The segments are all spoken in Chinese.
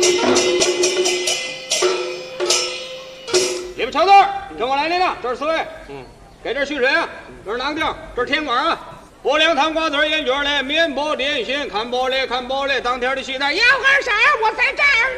里边瞧字，跟我来领了，这是4位。给这蓄水啊，这是哪个地儿？这是天馆啊。不良汤瓜子烟卷嘞，面包点心，看玻璃看玻璃，当天的西单。 要干啥？我在这儿呢。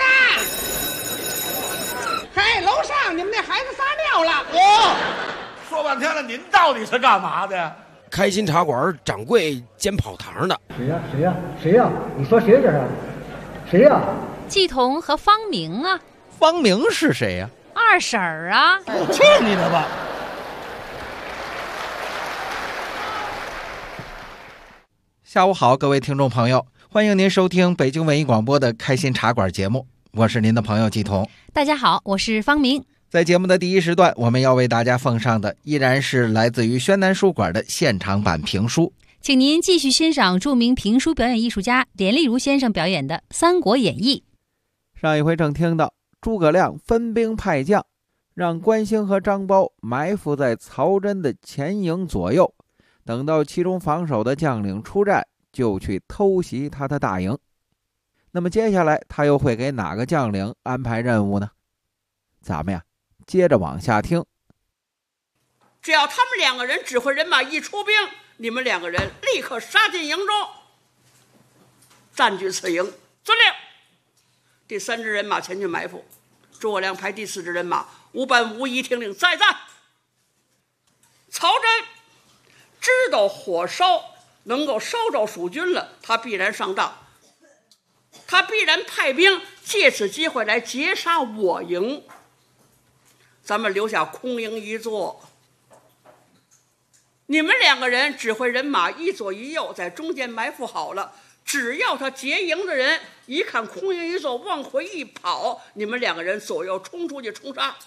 嘿，楼上你们那孩子撒尿了。 说半天了，您到底是干嘛的？ 开心茶馆掌柜兼跑堂的。 谁呀？你说谁这是？谁呀？ 季彤和方明啊。 方明是谁呀？ 二婶儿啊。 去你的吧！ 下午好，各位听众朋友，欢迎您收听北京文艺广播的开心茶馆节目，我是您的朋友季彤。 大家好，我是方明。 在节目的第一时段，我们要为大家奉上的依然是来自于宣南书馆的现场版评书， 请您继续欣赏著名评书表演艺术家连丽如先生表演的《三国演义》。 上一回正听到诸葛亮分兵派将，让关兴和张苞埋伏在曹真的前营左右，等到其中防守的将领出战，就去偷袭他的大营。那么接下来他又会给哪个将领安排任务呢？咱们呀接着往下听。 只要他们2个人指挥人马一出兵，你们2个人立刻杀进营中，占据此营。遵令。第3支人马前去埋伏，诸葛亮派第4支人马无班无仪听令再战。曹真知道火烧能够烧着蜀军了，他必然上当，他必然派兵借此机会来截杀我营，咱们留下空营一座。你们2个人指挥人马一左一右，在中间埋伏好了，只要他劫营的人一看空营一座，往回一跑，你们2个人左右冲出去冲杀。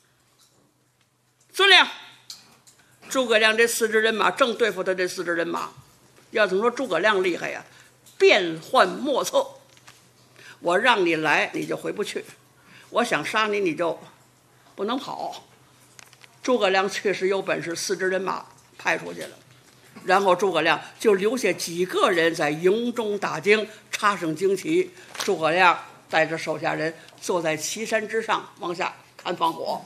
遵令。诸葛亮这4支人马正对付他这4支人马，要怎么说诸葛亮厉害呀？变幻莫测。我让你来，你就回不去；我想杀你，你就不能跑。诸葛亮确实有本事，4支人马派出去了，然后诸葛亮就留下几个人在营中打更，插上旌旗。诸葛亮带着手下人坐在岐山之上，往下看放火。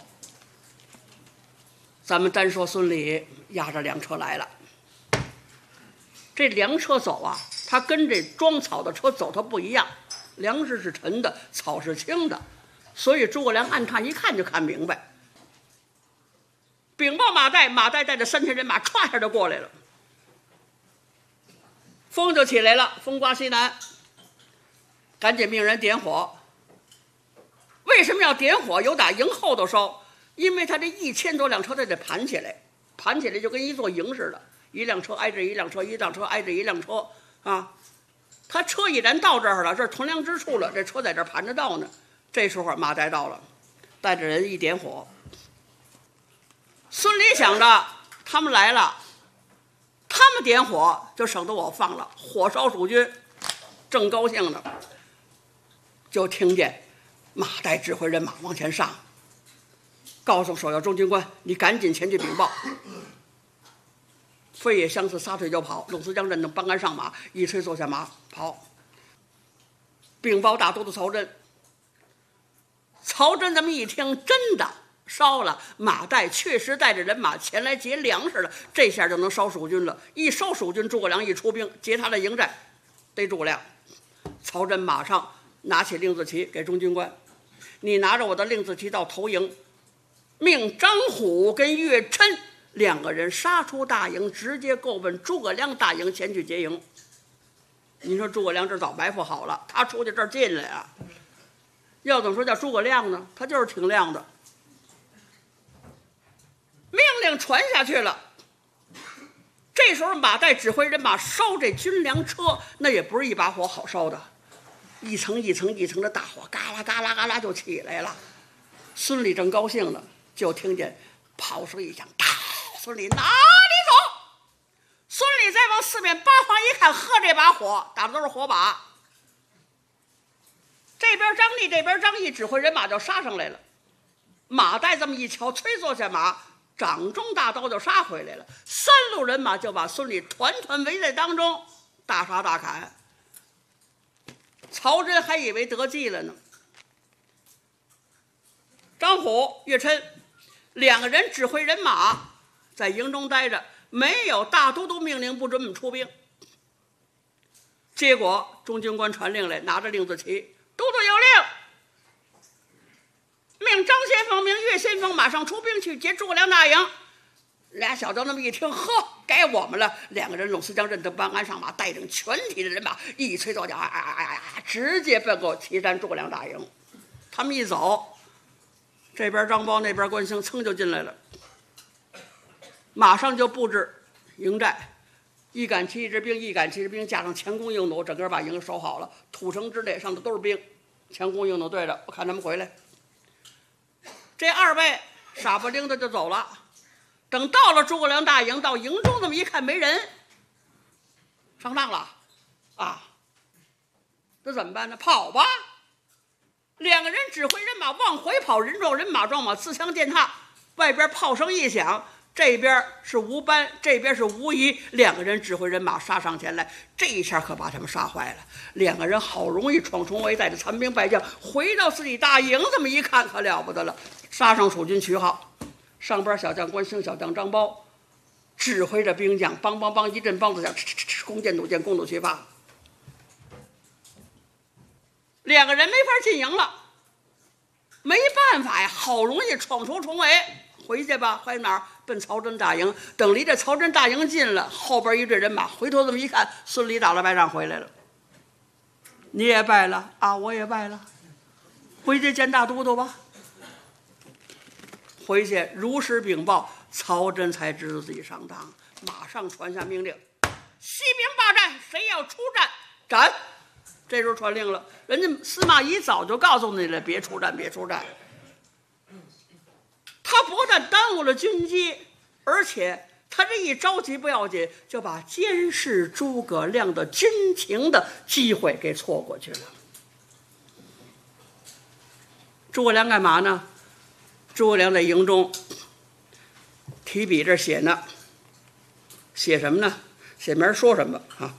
咱们单说孙礼押着2车来了，这2车走啊，他跟这装草的车走它不一样，粮食是沉的，草是轻的，所以诸葛亮暗探一看就看明白。禀报马岱，马岱带着3000人马歘下就过来了，风就起来了，风刮西南，赶紧命人点火。为什么要点火？由打营后头烧，因为他这1000多辆车他得盘起来，盘起来就跟一座营似的，一辆车挨着一辆车，一辆车挨着一辆车啊。他车已然到这儿了，这是屯粮之处了，这车在这儿盘着道呢。这时候马岱到了，带着人一点火。孙礼想着他们来了，他们点火就省得我放了，火烧蜀军，正高兴呢，就听见马岱指挥人马往前上，告诉首要中军官，你赶紧前去禀报。飞也相似，撒腿就跑。鲁思江镇等帮杆上马，一催坐下马跑。禀报大都督曹真。曹真这么一听，真的烧了，马岱确实带着人马前来劫粮食了，这下就能烧蜀军了。一烧蜀军，诸葛亮一出兵劫他的营寨，逮诸葛亮。曹真马上拿起令字旗给中军官，你拿着我的令字旗到头营，命张虎跟岳琛2个人杀出大营，直接够奔诸葛亮大营前去劫营。你说诸葛亮这早埋伏好了，他出去这儿进来啊，要怎么说叫诸葛亮呢？他就是挺亮的。命令传下去了，这时候马岱指挥人马烧这军粮车，那也不是一把火好烧的，一层一层一层的大火，嘎啦嘎啦嘎啦就起来了。孙礼正高兴呢，就听见炮声一响，哒！孙礼哪里走？孙礼再往4面8方一看，呵，这把火打的都是火把。这边张立，这边张毅，指挥人马就杀上来了。马岱这么一瞧，催坐下马，掌中大刀就杀回来了。3路人马就把孙礼团团围在当中，大杀大砍。曹真还以为得计了呢， 张虎、岳琛2个人指挥人马在营中待着，没有大都督命令不准我们出兵。结果中军官传令来，拿着令字旗，都督有令，命张先锋、命岳先锋马上出兵去劫诸葛亮大营。俩小子那么一听，呵，该我们了。2个人拢司将任登班鞍上马，带领全体的人马一催左脚，直接奔过岐山诸葛亮大营。他们一走，这边张苞那边关兴噌就进来了，马上就布置营寨，1杆7支兵，1杆7支兵加上前弓硬弩，整个把营守好了。土城之内上的都是兵，前弓硬弩对着，我看他们回来。这2位傻不灵的就走了。等到了诸葛亮大营，到营中这么一看，没人，上当了啊！这怎么办呢？跑吧！2个人指挥人马往回跑，人撞人，马撞马，刺枪践踏。外边炮声一响，这边是吴班，这边是吴仪，2个人指挥人马杀上前来。这一下可把他们杀坏了。2个人好容易闯重围，带着残兵败将回到自己大营，这么一看可了不得了，杀上蜀军旗号。上边小将关兴、小将张苞指挥着兵将，梆梆梆一阵梆子响，弓箭弩箭，弓弩齐发。2个人没法进营了，没办法呀，好容易闯出重围，回去吧，回哪儿？奔曹真大营。等离这曹真大营近了，后边一队人马回头这么一看，孙礼打了败仗回来了。你也败了啊，我也败了，回去见大都督吧。回去如实禀报，曹真才知道自己上当，马上传下命令：西兵霸占，谁要出战斩。这时候传令了，人家司马懿早就告诉你了，别出战，别出战。他不但耽误了军机，而且他这一着急不要紧，就把监视诸葛亮的军情的机会给错过去了。诸葛亮干嘛呢？诸葛亮在营中提笔这写呢，写什么呢？写明儿说什么啊？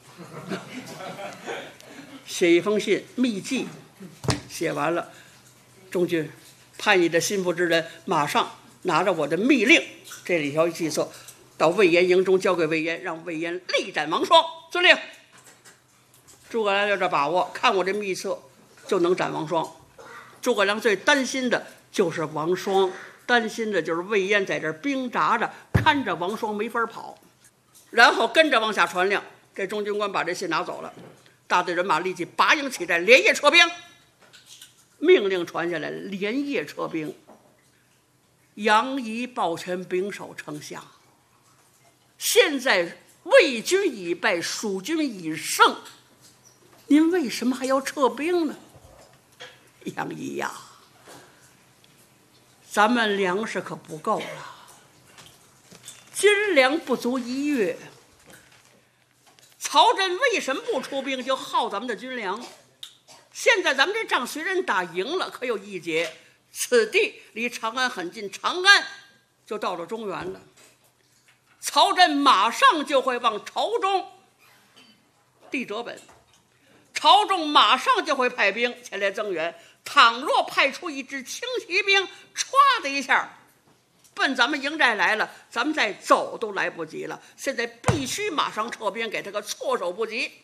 写一封信密记，写完了，中军派你的心腹之人马上拿着我的密令，这里条计策到魏延营中交给魏延，让魏延力斩王双。遵令。诸葛亮有这把握，看我这密策就能斩王双。诸葛亮最担心的就是王双，担心的就是魏延在这儿兵扎着，看着王双没法跑，然后跟着往下传令。这中军官把这信拿走了，大队人马立即拔营起寨，连夜撤兵。命令传下来，连夜撤兵。杨仪抱拳秉手，丞相，现在魏军已败，蜀军已胜，您为什么还要撤兵呢？杨仪呀，咱们粮食可不够了，军粮不足1月。曹真为什么不出兵，就耗咱们的军粮？现在咱们这仗虽然打赢了，可有一劫，此地离长安很近，长安就到了中原了。曹真马上就会往朝中递折本，朝中马上就会派兵前来增援。倘若派出一支轻骑兵，歘的一下奔咱们营寨来了，咱们再走都来不及了。现在必须马上撤兵，给他个措手不及。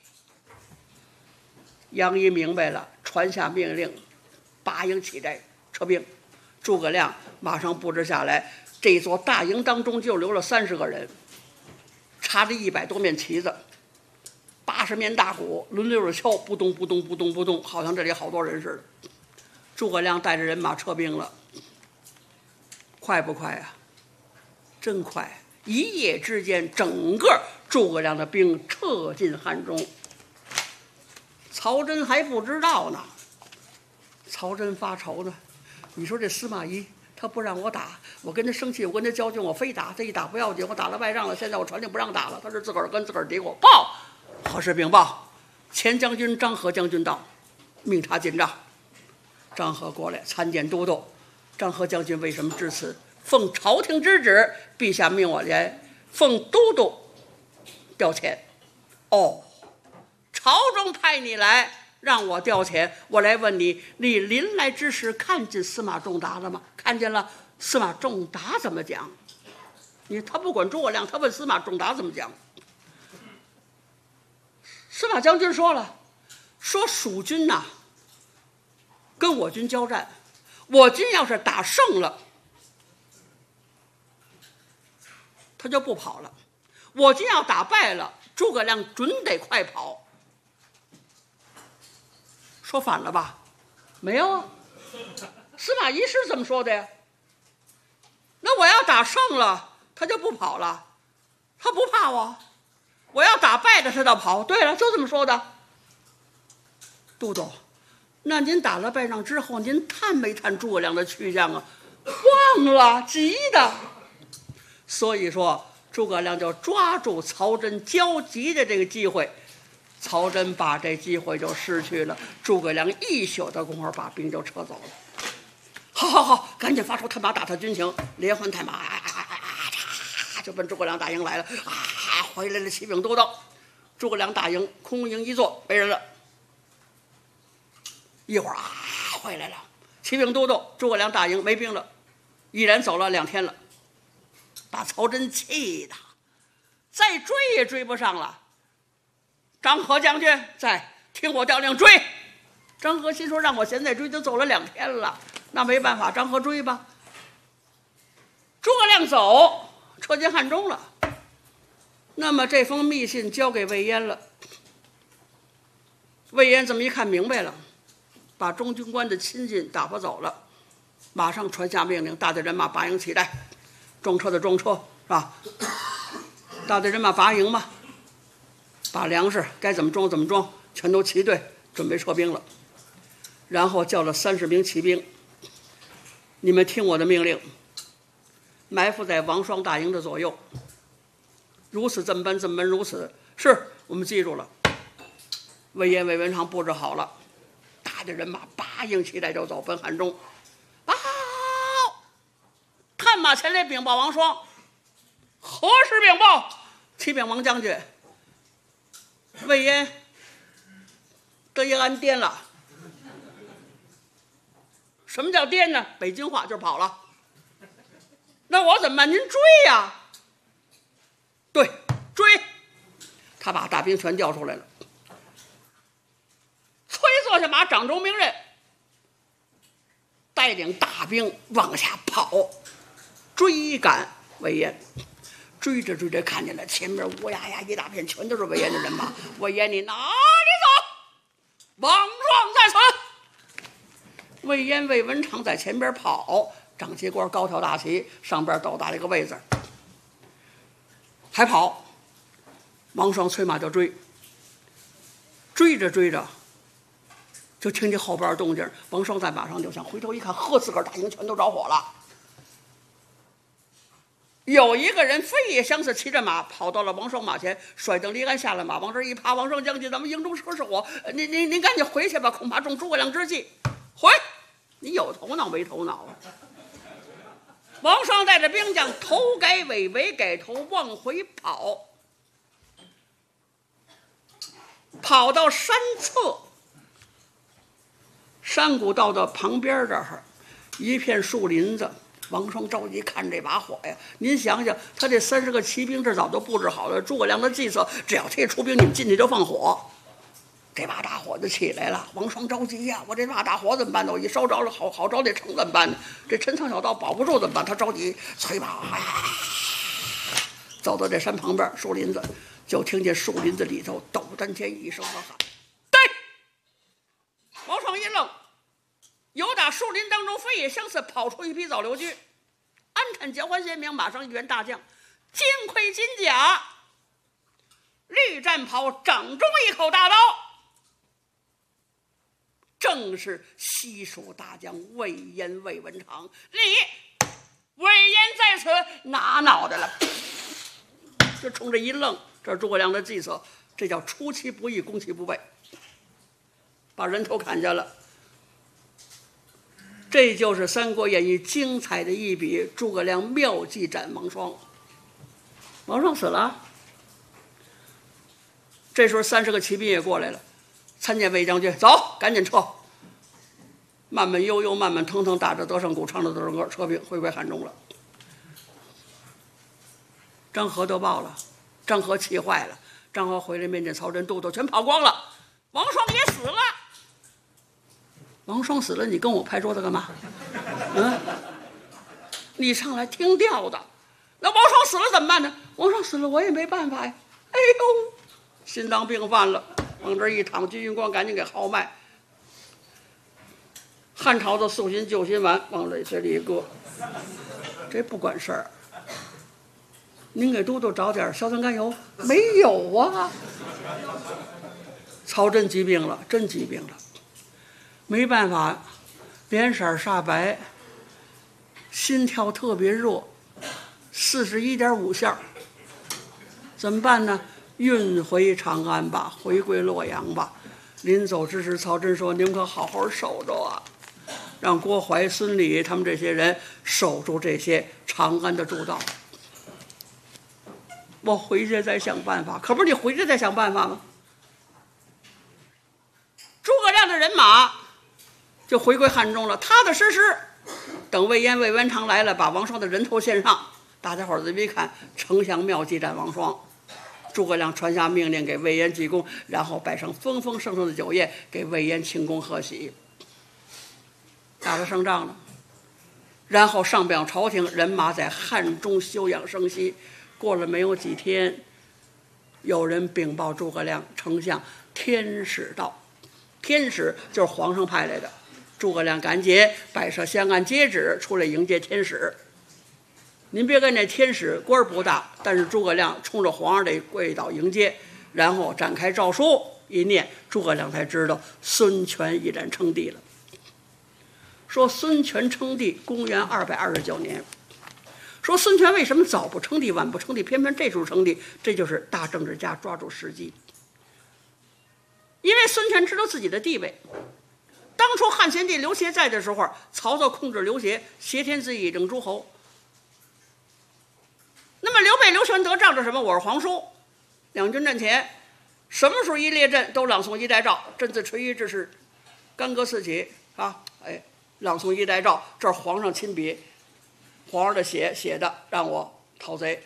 杨仪明白了，传下命令，拔营起寨撤兵。诸葛亮马上布置下来，这座大营当中就留了30个人，插着100多面旗子，80面大鼓轮流着敲，扑咚扑咚扑咚扑咚，好像这里好多人似的。诸葛亮带着人马撤兵了，快不快啊？真快！一夜之间，整个诸葛亮的兵撤进汉中。曹真还不知道呢，曹真发愁呢。你说这司马懿他不让我打，我跟他生气，我跟他交军，我非打，这一打不要紧，我打了败仗了，现在我传令不让打了，他是自个儿跟自个儿嘀咕。报，何事禀报？前将军张合将军到，命查进帐。张合过来参见都督。张合将军为什么至此？奉朝廷之旨，陛下命我来奉都督调遣。哦，朝中派你来， 让我调遣，我来问你，你临来之时看见司马仲达了吗？看见了。司马仲达怎么讲？他不管诸葛亮，他问司马仲达怎么讲。司马将军说了，说蜀军呐，跟我军交战，我军要是打胜了，他就不跑了；我军要打败了，诸葛亮准得快跑。说反了吧？没有啊，司马懿是这么说的呀。那我要打胜了，他就不跑了，他不怕我；我要打败了，他就跑。对了，就这么说的。都督，那您打了败仗之后，您探没探诸葛亮的去向啊？忘了，急的。所以说，诸葛亮就抓住曹真交急的这个机会，曹真把这机会就失去了。诸葛亮一宿的功夫把兵就撤走了。好，赶紧发出探马打探军情，连环探马，就奔诸葛亮大营来了。回来了，骑兵都到，诸葛亮大营空营一座，没人了。一会儿回来了，骑兵都到，诸葛亮大营没兵了，依然走了2天了，把曹真气的，再追也追不上了。张合将军在，听我调令追。张合心说，让我现在追，就走了2天了。那没办法，张合追吧。诸葛亮走，车进汉中了。那么这封密信交给魏延了。魏延这么一看明白了，把中军官的亲信打发走了，马上传下命令，大队人马拔营起来，装车的装车，是吧？大队人马拔营嘛，把粮食该怎么装怎么装，全都齐队，准备撤兵了。然后叫了30名骑兵，你们听我的命令，埋伏在王双大营的左右，如此这么办，这么办，如此，是我们记住了。魏延、魏文长布置好了，大的人马拔营起来就走，奔汉中。探马前来禀报王双，何时禀报？启禀王将军，魏延得延安颠了。什么叫颠呢？北京话就是跑了。那我怎么办？您追呀！对，追。他把大兵全调出来了，催坐下马，掌中明刃，带领大兵往下跑，追赶魏延。追着追着，看见了前面乌压压一大片，全都是魏延的人马。魏延，你哪里走？王双在此。魏延、魏文长在前边跑，长旗官高挑大旗，上边斗大了一个魏字，还跑。王双催马就追，追着追着，就听见后边动静。王双在马上就想，回头一看，呵，自个儿大营全都着火了。有一个人飞也相似，骑着马跑到了王双马前，甩蹬离鞍下了马，往这一趴。王双将军，咱们营中车是火，您赶紧回去吧，恐怕中诸葛亮之计。回，你有头脑没头脑啊？王双带着兵将头改尾，尾改头，往回跑，跑到山侧，山谷道的旁边这儿一片树林子。王双着急看这把火呀！您想想，他这30个骑兵这早就布置好了，诸葛亮的计策，只要他一出兵，你们进去就放火。这把大火就起来了，王双着急呀！我这把大火怎么办呢？我一烧着了，好着这城怎么办呢？这陈仓小道保不住怎么办？他着急，催马走到这山旁边树林子，就听见树林子里头斗丹前一声喝喊：“对！”王双一愣。有打树林当中飞也相似跑出一匹早流驹，鞍看交换鲜明，马上一员大将，金盔金甲，绿战袍，掌中一口大刀，正是西蜀大将魏延、魏文长。魏延在此拿脑袋了，就冲着一愣。这是诸葛亮的计策，这叫出其不意，攻其不备，把人头砍下了。这就是《三国演义》精彩的一笔，诸葛亮妙计斩王双。王双死了，这时候30个骑兵也过来了， 参见魏将军，走，赶紧撤。慢慢悠悠，慢慢腾腾，打着德胜鼓，唱着德胜歌，撤兵回归汉中了。张合得报了，张合气坏了。张合回来面见曹真，都全跑光了，王双也死了。王双死了，你跟我拍桌子干嘛？你上来听调的。那王双死了怎么办呢？王双死了，我也没办法呀。哎呦，心脏病犯了，往这一躺，金云光赶紧给号脉。汉朝的素心救心丸往泪水里一搁，这不管事儿。您给都督找点硝酸甘油，没有啊？曹真疾病了，真疾病了，没办法，脸色煞白，心跳特别热，41.5下，怎么办呢？运回长安吧，回归洛阳吧。临走之时，曹真说：“你们可好好守着啊，让郭淮、孙礼他们这些人守住这些长安的诸道。我回去再想办法。”可不是你回去再想办法吗？诸葛亮的人马就回归汉中了，踏踏实实等魏延、魏文长来了，把王双的人头献上。大家伙儿仔细看，丞相庙祭战王双。诸葛亮传下命令给魏延济公，然后摆上丰丰盛盛的酒宴，给魏延庆功贺喜。打了胜仗了，然后上表朝廷，人马在汉中休养生息。过了没有几天，有人禀报诸葛亮，丞相天使到。天使就是皇上派来的。诸葛亮赶紧摆设香案接旨，出来迎接天使。您别看那天使官不大，但是诸葛亮冲着皇上得跪倒迎接，然后展开诏书一念，诸葛亮才知道孙权已然称帝了。说孙权称帝，公元229年。说孙权为什么早不称帝，晚不称帝，偏偏这时候称帝？这就是大政治家抓住时机。因为孙权知道自己的地位。当初汉献帝刘协在的时候，曹操控制刘协，挟天子以令诸侯。那么刘备、刘玄德仗着什么？我是皇叔。两军阵前，什么时候一列阵都朗诵一代诏，朕自垂纡之时，干戈四起啊！哎，朗诵一代诏，这是皇上亲笔，皇上的写的，让我讨贼。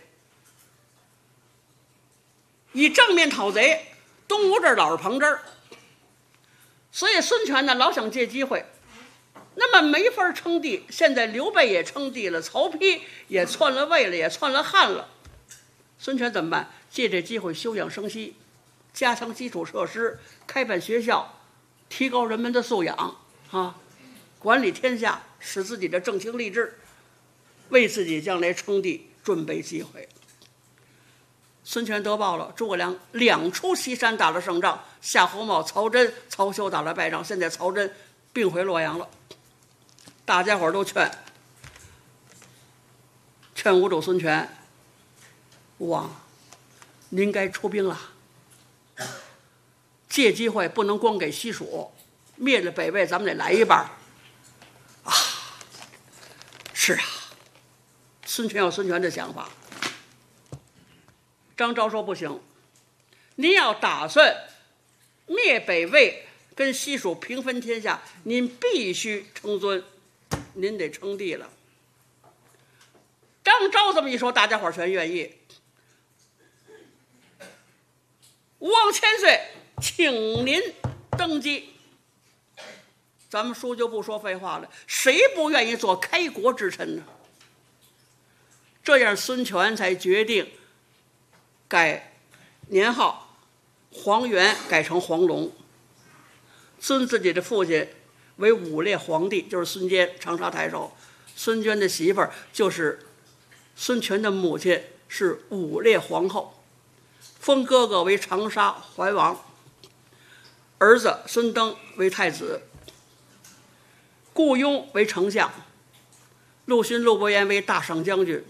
以正面讨贼，东吴这儿老是旁支儿，所以孙权呢老想借机会，那么没法称帝。现在刘备也称帝了，曹丕也篡了位了，也篡了汉了。孙权怎么办？借这机会休养生息，加强基础设施，开办学校，提高人们的素养啊，管理天下，使自己的正清励志，为自己将来称帝准备机会。孙权得报了，诸葛亮2出西山打了胜仗，夏侯茂、曹真、曹休打了败仗，现在曹真并回洛阳了。大家伙都劝无主孙权，吴王，您该出兵了，借机会不能光给西蜀，灭了北魏，咱们得来一半啊！是啊，孙权有孙权的想法。张昭说不行，您要打算灭北魏跟西蜀平分天下，您必须称尊，您得称帝了。张昭这么一说，大家伙全愿意。吴王千岁，请您登基。咱们书就不说废话了，谁不愿意做开国之臣呢？这样孙权才决定改年号，黄元改成黄龙，尊自己的父亲为武烈皇帝，就是孙坚，长沙太守。孙坚的媳妇儿就是孙权的母亲，是武烈皇后，封哥哥为长沙怀王，儿子孙登为太子，顾雍为丞相，陆逊、陆伯言为大赏将军，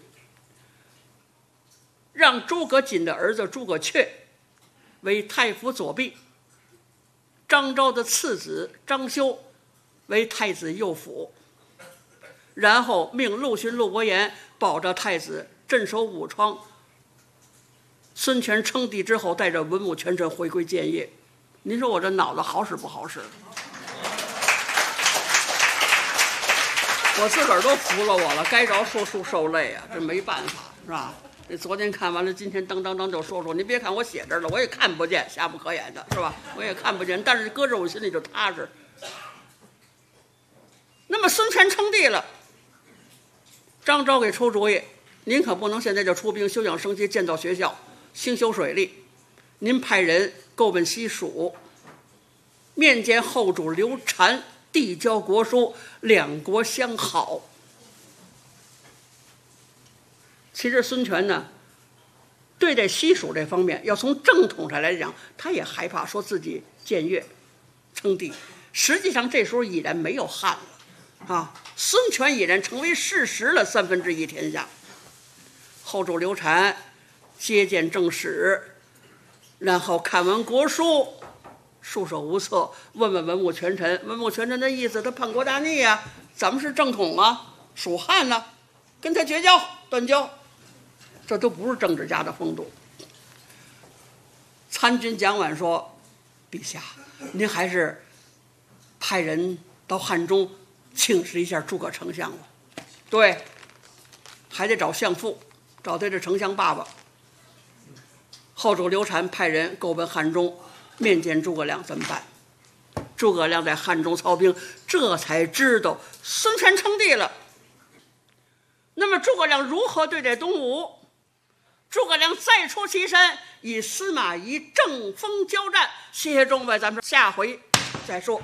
让诸葛瑾的儿子诸葛恪为太府左弼，张昭的次子张修为太子右辅，然后命陆逊、陆伯言保着太子，镇守武昌。孙权称帝之后，带着文武权臣回归建业。 您说我这脑子好使不好使？我自个儿都服了我了，该着说书受累啊，这没办法，是吧？这昨天看完了，今天噔噔噔就说说。你别看我写这儿了，我也看不见，瞎不可眼的，是吧？我也看不见，但是搁着我心里就踏实。那么孙权称帝了，张昭给出主意，您可不能现在就出兵休养生息，建造学校，兴修水利。您派人购奔西蜀，面见后主刘禅，递交国书，两国相好。其实孙权呢，对待西蜀这方面，要从正统上来讲，他也害怕说自己僭越称帝。实际上这时候已然没有汉了啊，孙权已然成为事实了1/3天下。后主刘禅接见正史，然后看完国书，束手无策，问问文武权臣。文武权臣的意思，他叛国大逆啊，咱们是正统啊，蜀汉呢，跟他绝交断交，这都不是政治家的风度。参军蒋琬说：“陛下，您还是派人到汉中请示一下诸葛丞相吧。”对，还得找相父，找他这丞相爸爸。后主刘禅派人购奔汉中，面见诸葛亮，怎么办？诸葛亮在汉中操兵，这才知道孙权称帝了。那么诸葛亮如何对待东吴？诸葛亮再出祁山，与司马懿正锋交战。谢谢众位，咱们下回再说。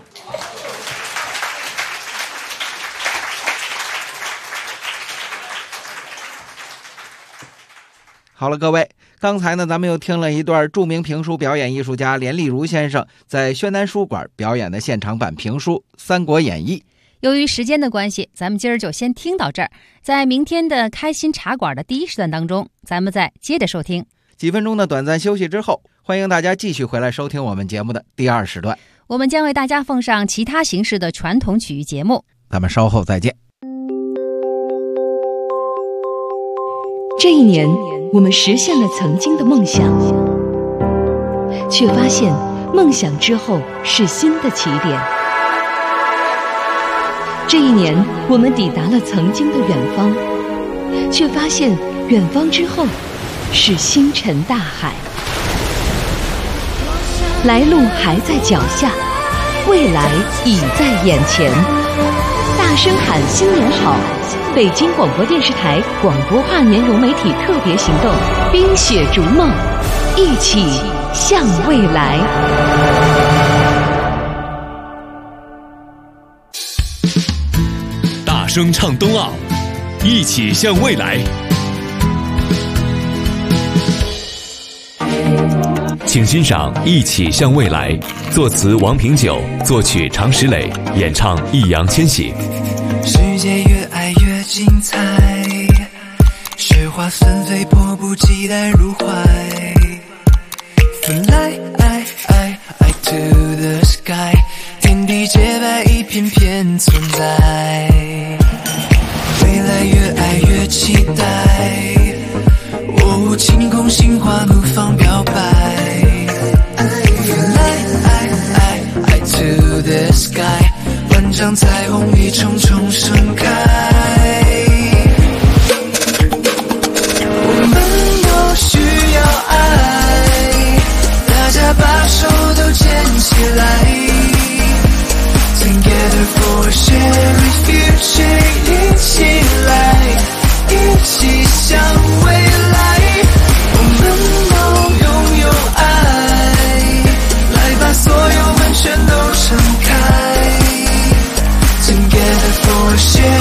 好了，各位，刚才呢，咱们又听了一段著名评书表演艺术家连丽如先生在宣南书馆表演的现场版评书《三国演义》。 由于时间的关系，咱们今儿就先听到这儿。在明天的开心茶馆的第一时段当中，咱们再接着收听。 几分钟的短暂休息之后，欢迎大家继续回来收听我们节目的第二时段。 我们将为大家奉上其他形式的传统曲艺节目。 咱们稍后再见。 这一年，我们实现了曾经的梦想，却发现梦想之后是新的起点。这一年，我们抵达了曾经的远方，却发现远方之后是星辰大海。来路还在脚下，未来已在眼前。大声喊新年好！北京广播电视台广播化年融媒体特别行动，冰雪逐梦，一起向未来。 大声唱冬奥，一起向未来。请欣赏《一起向未来》，作词王平久，作曲常石磊，演唱易烊千玺。 世界越爱越精彩，雪花纷飞，迫不及待入怀。Fly to the sky， 天地洁白，一片片存在。未来越爱越期待，哦，晴空心花怒放表白。Fly to the sky， 万丈彩虹一重重盛开。我们都需要爱，大家把手都牵起来。Together for shared future， 一起来，一起向未来。我们都拥有爱，来把所有门全都敞开。Together for shared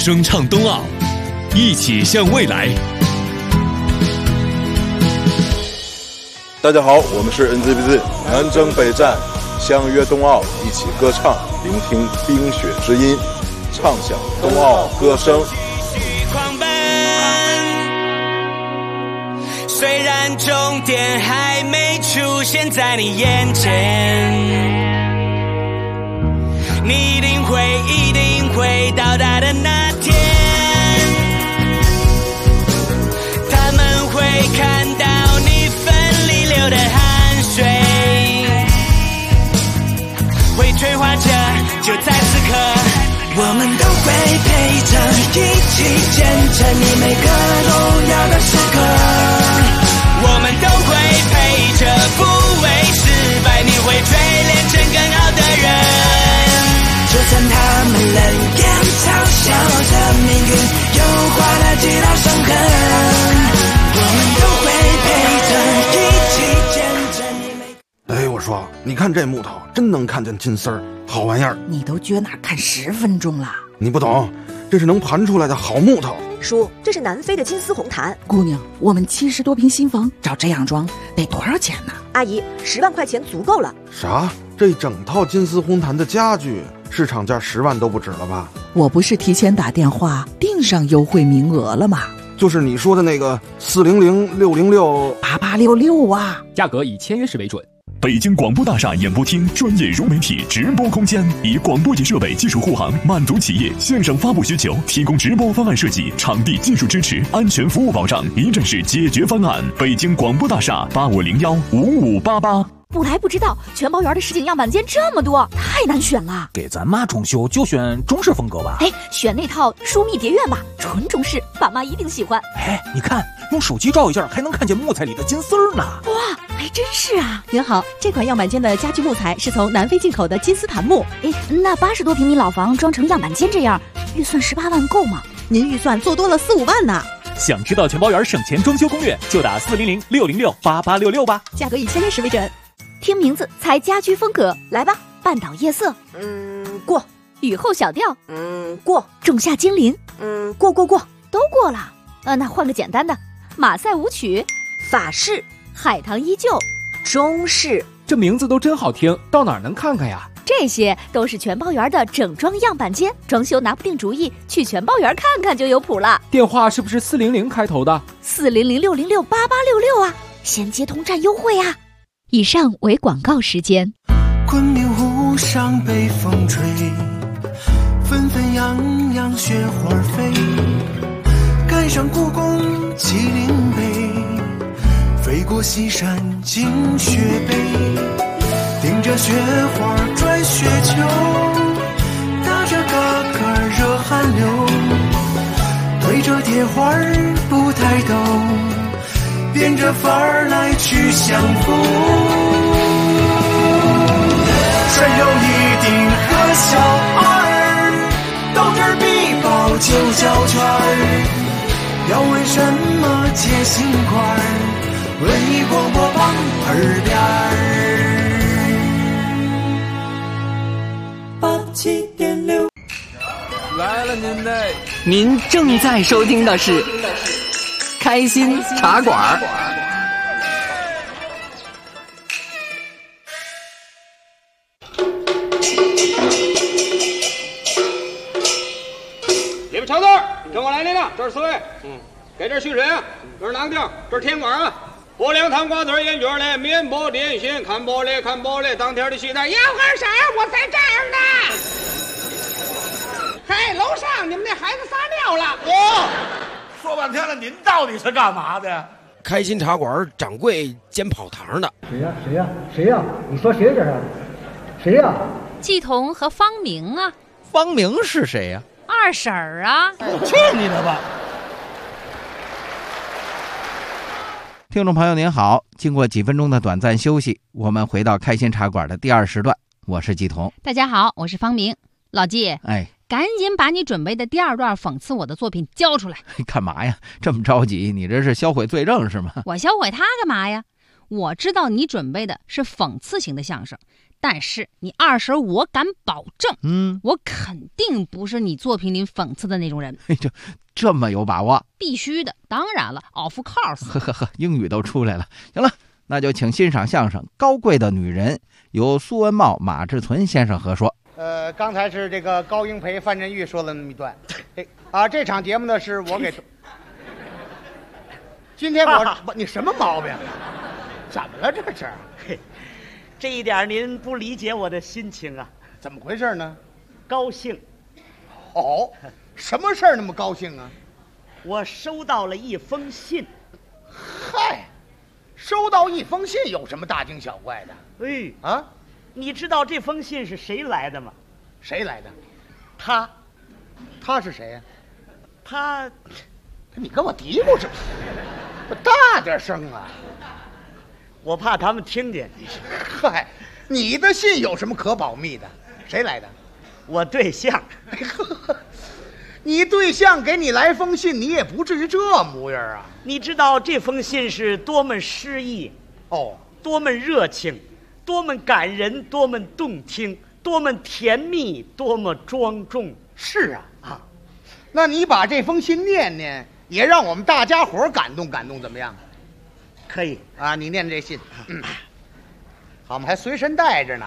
声唱冬奥，一起向未来。 大家好，我们是 NZBZ， 南征北战，相约冬奥，一起歌唱，聆听冰雪之音，唱响冬奥歌声。 虽然终点还没出现在你眼前，你一定会到达的那天，他们会看到你奋力流的汗水，会催化着就在此刻，我们都会陪着你，一起见证你每个重要的时刻，我们都会陪着，不畏失败，你会锤炼成更好的人。就算他们冷眼嘲笑着命运，又划了几道伤痕，我们都会陪着，一起见证你每。 哎，我说，你看这木头，真能看见金丝儿，好玩意儿。 你都撅那看10分钟了。 你不懂，这是能盘出来的好木头。 叔，这是南非的金丝红檀。 姑娘，我们70多平新房，照这样装得多少钱呢？ 阿姨，10万块钱足够了。 啥？这整套金丝红檀的家具，市场价10万都不止了吧？ 我不是提前打电话订上优惠名额了吗？ 就是你说的那个400-606-8866啊， 价格以签约时为准。 北京广播大厦演播厅专业融媒体直播空间，以广播体设备技术护航，满足企业线上发布需求，提供直播方案设计、场地技术支持、安全服务保障，一站式解决方案。北京广播大厦8501-5588。 不来不知道，全包园的实景样板间这么多，太难选了。 给咱妈装修就选中式风格吧。 哎，选那套疏密蝶院吧，纯中式，爸妈一定喜欢。 哎，你看，用手机照一下，还能看见木材里的金丝儿呢。 哇，还真是啊！ 您好，这款样板间的家具木材是从南非进口的金丝檀木。 哎，那80多平米老房装成样板间这样，预算18万够吗？ 您预算做多了4-5万呢。 想知道全包园省钱装修攻略，就打400-606-8866吧。 价格以签约时为准。 听名字猜家居风格，来吧！半岛夜色， 过； 雨后小调， 过； 仲夏精灵， 过， 都过了。那换个简单的，马赛舞曲， 法式， 海棠依旧， 中式。 这名字都真好听，到哪儿能看看呀？ 这些都是全包园的整装样板间，装修拿不定主意，去全包园看看就有谱了。 电话是不是400开头的 ？400-606-8866啊，先接通占优惠啊！以上为广告时间。 昆明湖上北风吹，纷纷扬扬雪花飞，赶上故宫麒麟碑，飞过西山进雪北，顶着雪花转雪球，打着嘎嘎热汗流，对着铁花不抬头，变着法儿来去相逢，谁有一顶和小二，到这儿必报就交圈儿，要问什么接心块儿，文艺广播旁耳边儿87.6。 来了您嘞！ 您正在收听的是开心茶馆。 你们瞧字，跟我来，领导，这是4位。给这续水啊，这是哪个地儿？这是甜馆啊。拨凉糖瓜子烟卷嘞，面包点心，看玻璃，当天的西餐。 要喝啥？我在这儿呢。嘿，楼上你们那孩子撒尿了。 说半天了，您到底是干嘛的？ 开心茶馆掌柜兼跑堂的。 谁呀？你说谁这是？谁呀？ 季彤和方明啊。 方明是谁呀？ 二婶儿啊。 去你的吧！ 听众朋友您好，经过几分钟的短暂休息，我们回到开心茶馆的第2时段，我是季彤。 大家好，我是方明。老季， 哎， 赶紧把你准备的第2段讽刺我的作品交出来。 干嘛呀？这么着急？你这是销毁罪证是吗？ 我销毁他干嘛呀？ 我知道你准备的是讽刺型的相声，但是你二婶我敢保证，我肯定不是你作品里讽刺的那种人。 这么有把握？ 必须的，当然了 ，of course。 呵，英语都出来了。行了，那就请欣赏相声《高贵的女人》，由苏文茂、马志存先生合说。 刚才是这个高英培、范振钰说了那么一段。这场节目呢是我给。今天你什么毛病？怎么了这是？ 这一点您不理解我的心情啊？ 怎么回事呢？ 高兴。 哦，什么事儿那么高兴啊？ 我收到了一封信。 嗨，收到一封信有什么大惊小怪的？ 你知道这封信是谁来的吗？ 谁来的？他是谁呀？ 他， 你跟我嘀咕什么？大点声啊！ 我怕他们听见。 嗨，你的信有什么可保密的？谁来的？ 我对象。 你对象给你来封信，你也不至于这模样啊！ 你知道这封信是多么诗意多么热情，多么感人，多么动听，多么甜蜜，多么庄重。 是啊，那你把这封信念念，也让我们大家伙感动感动，怎么样？ 可以啊，你念这信。好嘛，还随身带着呢。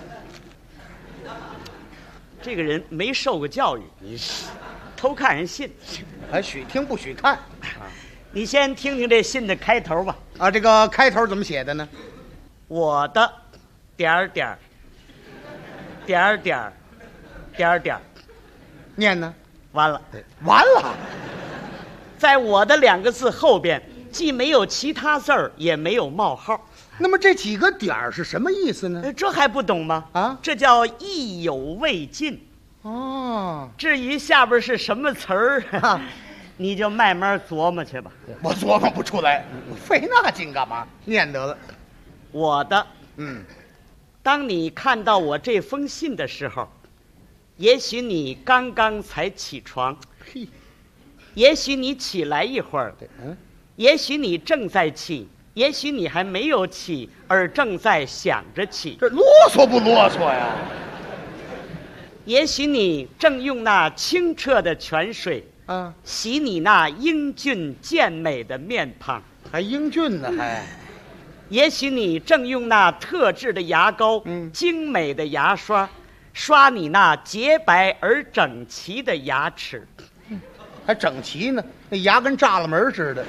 这个人没受过教育，你偷看人信， 还许听不许看。 你先听听这信的开头吧。 这个开头怎么写的呢？ 我的点点点点点点， 念呢？ 完了， 完了。 在我的2个字后边，既没有其他字儿，也没有冒号。 那么这几个点儿是什么意思呢？ 这还不懂吗？这叫意犹未尽。至于下边是什么词儿你就慢慢琢磨去吧。 我琢磨不出来，费那劲干嘛？念得了。 我的，当你看到我这封信的时候，也许你刚刚才起床，也许你起来一会儿，也许你正在起，也许你还没有起，而正在想着起。 这啰嗦不啰嗦呀？ 也许你正用那清澈的泉水洗你那英俊健美的面庞， 还英俊呢还。 也许你正用那特制的牙膏、精美的牙刷刷你那洁白而整齐的牙齿。 还整齐呢，那牙跟栅栏门似的。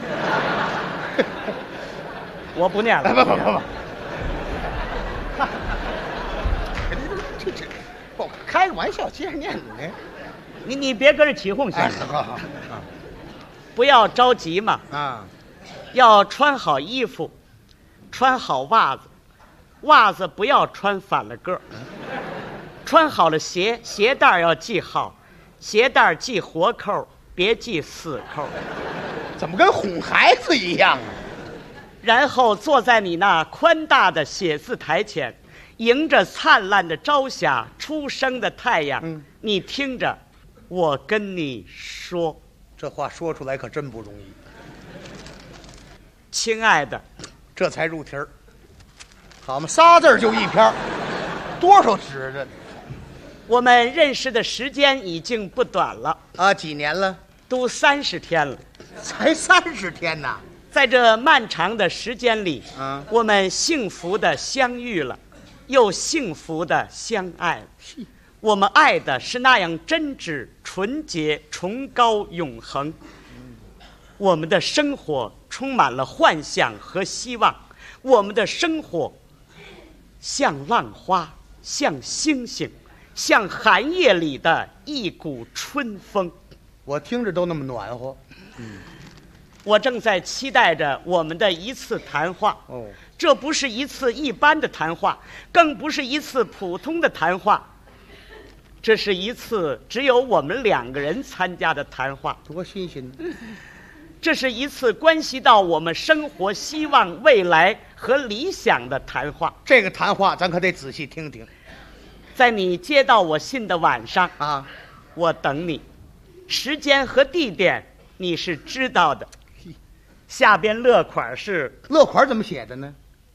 我不念了。 不，开个玩笑，接着念你别跟着起哄行。不要着急嘛。要穿好衣服，穿好袜子，袜子不要穿反了个儿。穿好了鞋，鞋带要系好，鞋带系活扣，别系死扣。 怎么跟哄孩子一样啊？ 然后坐在你那宽大的写字台前，迎着灿烂的朝霞，初升的太阳，你听着，我跟你说， 这话说出来可真不容易。 亲爱的， 这才入题儿。好嘛，3字就一篇，多少纸的？ 我们认识的时间已经不短了几年了？ 都30天了。 才30天呐！ 在这漫长的时间里，我们幸福的相遇了，又幸福的相爱了。我们爱的是那样真挚、纯洁、崇高、永恒。我们的生活充满了幻想和希望，我们的生活像浪花，像星星，像寒夜里的一股春风。 我听着都那么暖和。 我正在期待着我们的一次谈话。这不是一次一般的谈话，更不是一次普通的谈话，这是一次只有我们2个人参加的谈话。 多新鲜呢！ 这是一次关系到我们生活希望、未来和理想的谈话。 这个谈话咱可得仔细听听。 在你接到我信的晚上我等你，时间和地点你是知道的。下边落款是落款怎么写的呢？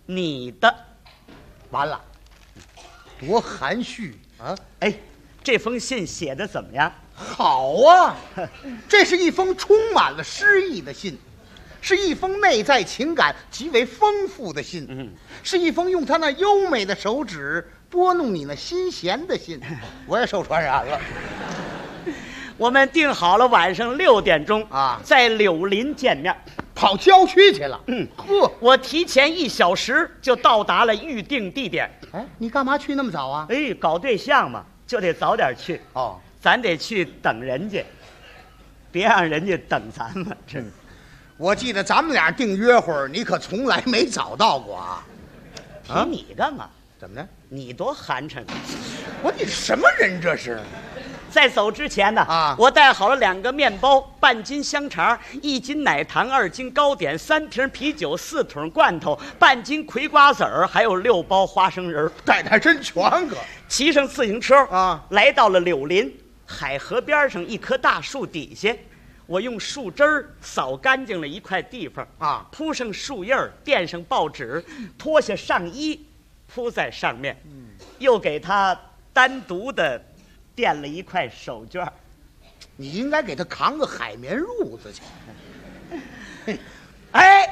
你的。 完了，多含蓄啊！ 哎，这封信写的怎么样？ 好啊，这是一封充满了诗意的信，是一封内在情感极为丰富的信，是一封用他那优美的手指拨弄你那心弦的信。我也受传染了。 我们定好了晚上6点钟啊， 在柳林见面。 跑郊区去了。 呵，我提前1小时就到达了预定地点。 哎，你干嘛去那么早啊？ 哎，搞对象嘛，就得早点去。 哦， 咱得去等人家，别让人家等咱们。这， 我记得咱们俩定约会，你可从来没早到过啊。 提你干嘛？ 怎么的？ 你多寒碜！ 我你什么人这是？ 在走之前呢，我带好了2个面包、半斤香肠、1斤奶糖、2斤糕点、3瓶啤酒、4桶罐头、半斤葵瓜子儿，还有6包花生仁。 带的还真全个。 骑上自行车啊，来到了柳林海河边上一棵大树底下，我用树枝儿扫干净了一块地方啊，铺上树叶儿，垫上报纸，脱下上衣铺在上面，又给他单独的垫了一块手绢。 你应该给他扛个海绵褥子去。 哎，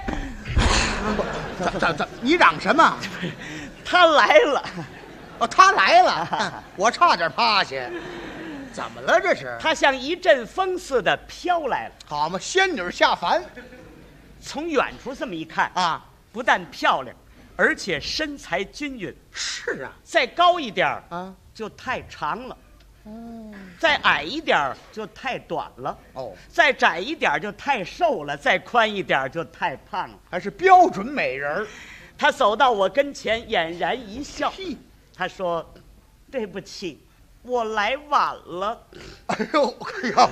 怎你嚷什么？ 他来了。 哦，他来了，我差点趴下。怎么了这是？ 他像一阵风似的飘来了。 好嘛，仙女下凡。 从远处这么一看啊，不但漂亮，而且身材均匀。 是啊， 再高一点啊，就太长了。再矮一点就太短了。再窄一点就太瘦了，再宽一点就太胖了。 还是标准美人。 他走到我跟前，俨然一笑。他说：“对不起，我来晚了。” 哎呦，哎呀！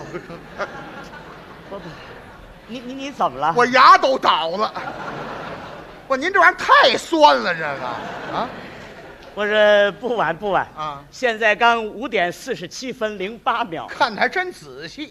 你怎么了？ 我牙都倒了。我您这玩意儿太酸了，这个啊。 我说不晚不晚啊！ 现在刚5点47分08秒， 看得还真仔细。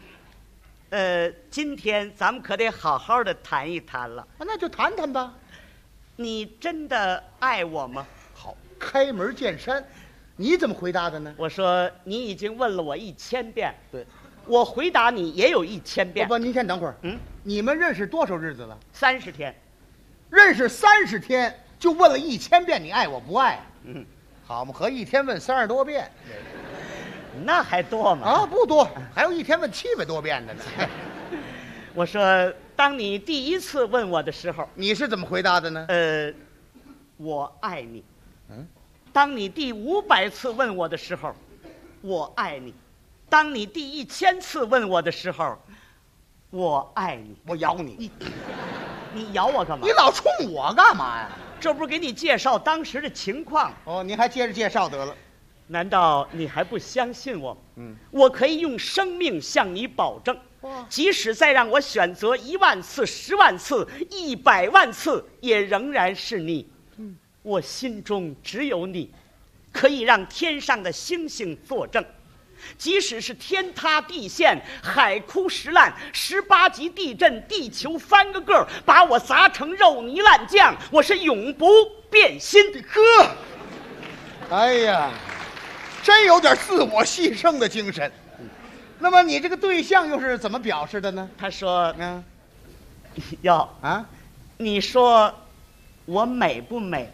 今天咱们可得好好的谈一谈了。 那就谈谈吧。 你真的爱我吗？ 好，开门见山。你怎么回答的呢？ 我说你已经问了我1000遍。对，我回答你也有1000遍。 不，您先等会儿。你们认识多少日子了 ？30天。 认识30天就问了1000遍你爱我不爱？好嘛，合一天问30多遍， 那还多吗？ 啊，不多，还有一天问700多遍的呢。 我说，当你第1次问我的时候， 你是怎么回答的呢？ 我爱你。当你第500次问我的时候，我爱你。当你第1000次问我的时候，我爱你。 我咬你。 你咬我干嘛？ 你老冲我干嘛呀？ 这不是给你介绍当时的情况哦，您还接着介绍得了。 难道你还不相信我？我可以用生命向你保证，即使再让我选择1万次、10万次、100万次，也仍然是你。我心中只有你，可以让天上的星星作证。即使是天塌地陷、海枯石烂、18级地震、地球翻个个，把我砸成肉泥烂酱，我是永不变心的。 呵，哎呀，真有点自我牺牲的精神。那么你这个对象又是怎么表示的呢？ 他说：“哟啊，你说我美不美？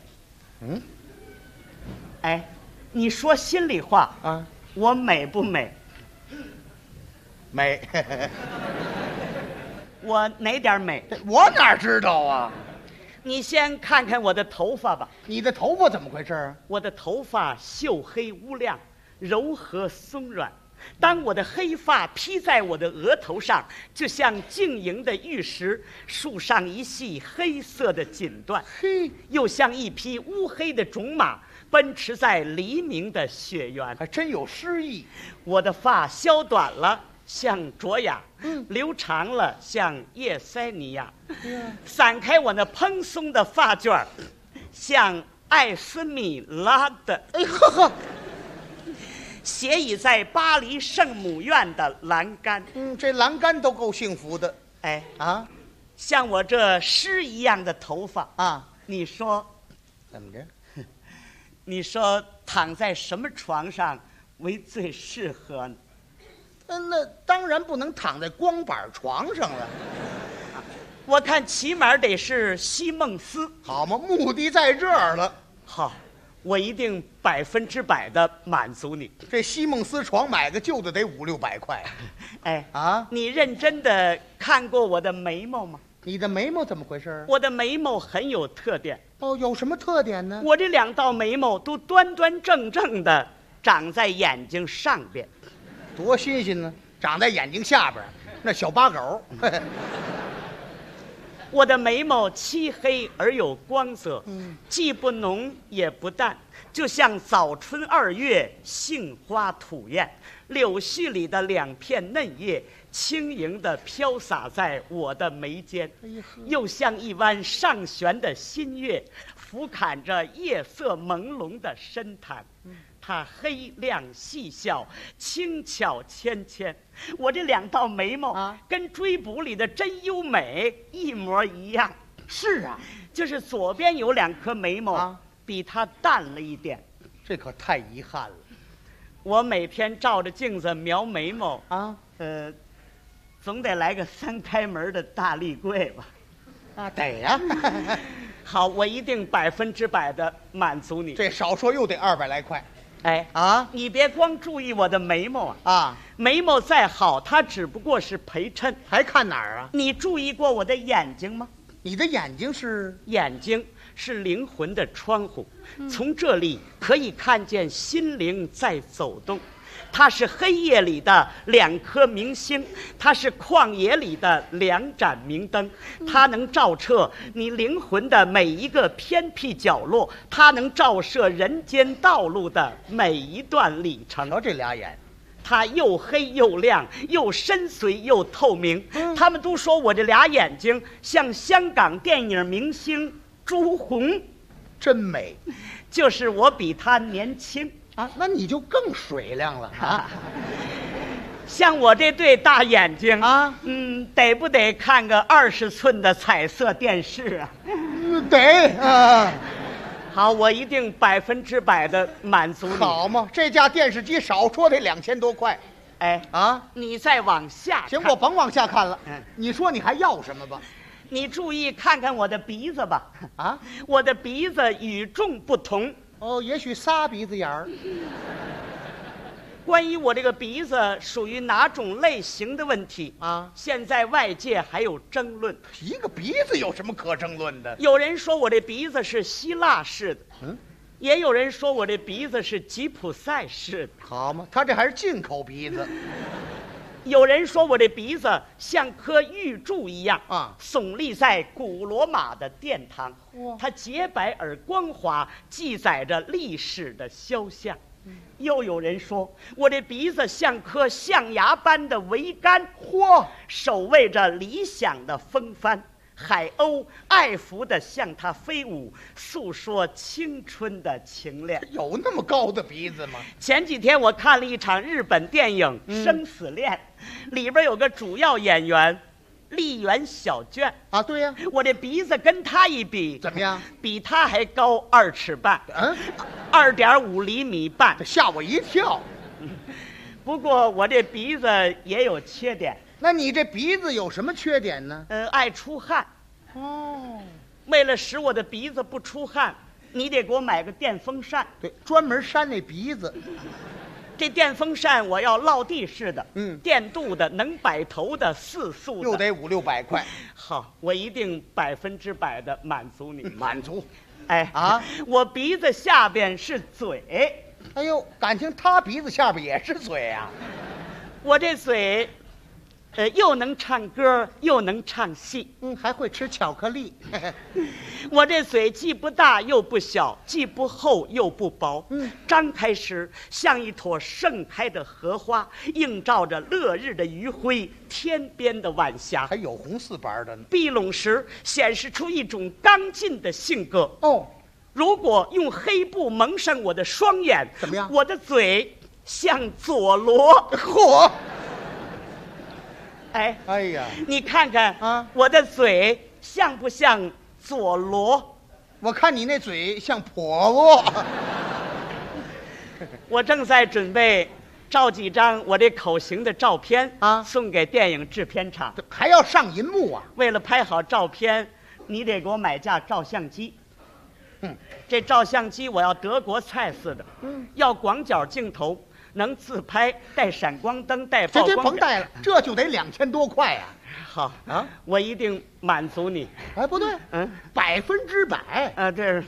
哎，你说心里话啊。”我美不美？ 美。 我哪点美？ 我哪知道啊？ 你先看看我的头发吧。 你的头发怎么回事啊？ 我的头发黝黑乌亮，柔和松软。当我的黑发披在我的额头上，就像晶莹的玉石，束上一系黑色的锦缎，又像一匹乌黑的种马，奔驰在黎明的雪原。 还真有诗意。 我的发削短了像卓雅，留长了像叶塞尼亚，散开我那蓬松的发卷像艾斯米拉的。 哎呵呵， 斜倚在巴黎圣母院的栏杆。 这栏杆都够幸福的。 哎啊，像我这诗一样的头发啊， 你说怎么着？ 你说躺在什么床上为最适合呢？ 那当然不能躺在光板床上了。 我看起码得是席梦思， 好嘛，目的在这儿了。 好，我一定100%的满足你。 这席梦思床买个旧的得500-600块。 哎啊， 你认真的看过我的眉毛吗？ 你的眉毛怎么回事？ 我的眉毛很有特点。 哦，有什么特点呢？ 我这2道眉毛都端端正正的长在眼睛上边。 多新鲜呢！长在眼睛下边，那小八狗。 我的眉毛漆黑而有光泽，既不浓也不淡，就像早春2月杏花吐艳，柳絮里的2片嫩叶轻盈地飘洒在我的眉间，又像一弯上旋的新月，俯瞰着夜色朦胧的深潭。它黑亮细小，轻巧纤纤。我这2道眉毛跟追捕里的真优美一模一样。 是啊， 就是左边有2颗眉毛比它淡了一点， 这可太遗憾了。 我每天照着镜子描眉毛啊，总得来个3开门的大立柜吧？ 啊，得呀。 好，我一定100%的满足你。 这少说又得200来块。 哎啊， 你别光注意我的眉毛啊， 眉毛再好，它只不过是陪衬。 还看哪儿啊？ 你注意过我的眼睛吗？ 你的眼睛是？ 眼睛是灵魂的窗户，从这里可以看见心灵在走动。它是黑夜里的2颗明星，它是旷野里的2盏明灯，它能照彻你灵魂的每一个偏僻角落，它能照射人间道路的每一段里程。 这俩眼， 它又黑又亮，又深邃又透明。他们都说我这俩眼睛像香港电影明星朱红， 真美。 就是我比他年轻。 啊，那你就更水亮了啊！ 像我这对大眼睛啊， 得不得看个20寸的彩色电视啊？ 得啊！ 好，我一定100%的满足你。 好嘛，这架电视机少说得2000多块。 哎啊， 你再往下看。 行，我甭往下看了。你说你还要什么吧？ 你注意看看我的鼻子吧。 啊， 我的鼻子与众不同。 哦，也许仨鼻子眼儿。 关于我这个鼻子属于哪种类型的问题啊，现在外界还有争论。 一个鼻子有什么可争论的？ 有人说我这鼻子是希腊式的，也有人说我这鼻子是吉普赛式的。 好嘛，他这还是进口鼻子。 有人说我这鼻子像颗玉柱一样啊， 耸立在古罗马的殿堂，它洁白而光滑，记载着历史的肖像。又有人说我这鼻子像颗象牙般的桅杆，守卫着理想的风帆。海鸥爱抚地向它飞舞，诉说青春的情恋。 有那么高的鼻子吗？ 前几天我看了一场日本电影《生死恋》，里边有个主要演员丽媛小娟啊，对呀， 我这鼻子跟她一比， 怎么样？ 比她还高2尺半，2.5厘米半， 吓我一跳。 不过我这鼻子也有缺点。 那你这鼻子有什么缺点呢？ 爱出汗。 哦， 为了使我的鼻子不出汗，你得给我买个电风扇。 对，专门扇那鼻子。 这电风扇我要落地式的，电镀的，能摆头的，4速的， 又得500-600块。 好，我一定100%的满足你。 满足。 哎啊，我鼻子下边是嘴。 哎呦，感情他鼻子下边也是嘴啊？ 我这嘴。又能唱歌又能唱戏， 还会吃巧克力。 我这嘴既不大又不小，既不厚又不薄，张开时像一朵盛开的荷花，映照着落日的余晖，天边的晚霞， 还有红4瓣的呢。 闭拢时显示出一种刚劲的性格。 哦， 如果用黑布蒙上我的双眼， 怎么样？ 我的嘴像佐罗。 嚯！ 哎呀，你看看啊，我的嘴像不像佐罗？ 我看你那嘴像婆婆。 我正在准备照几张我这口型的照片啊，送给电影制片厂， 还要上银幕啊。 为了拍好照片，你得给我买架照相机。这照相机我要德国蔡司的，要广角镜头，能自拍，带闪光灯，带曝光。 这甭带了，这就得2000多块啊。 好啊，我一定满足你。 哎，不对，100% 啊，这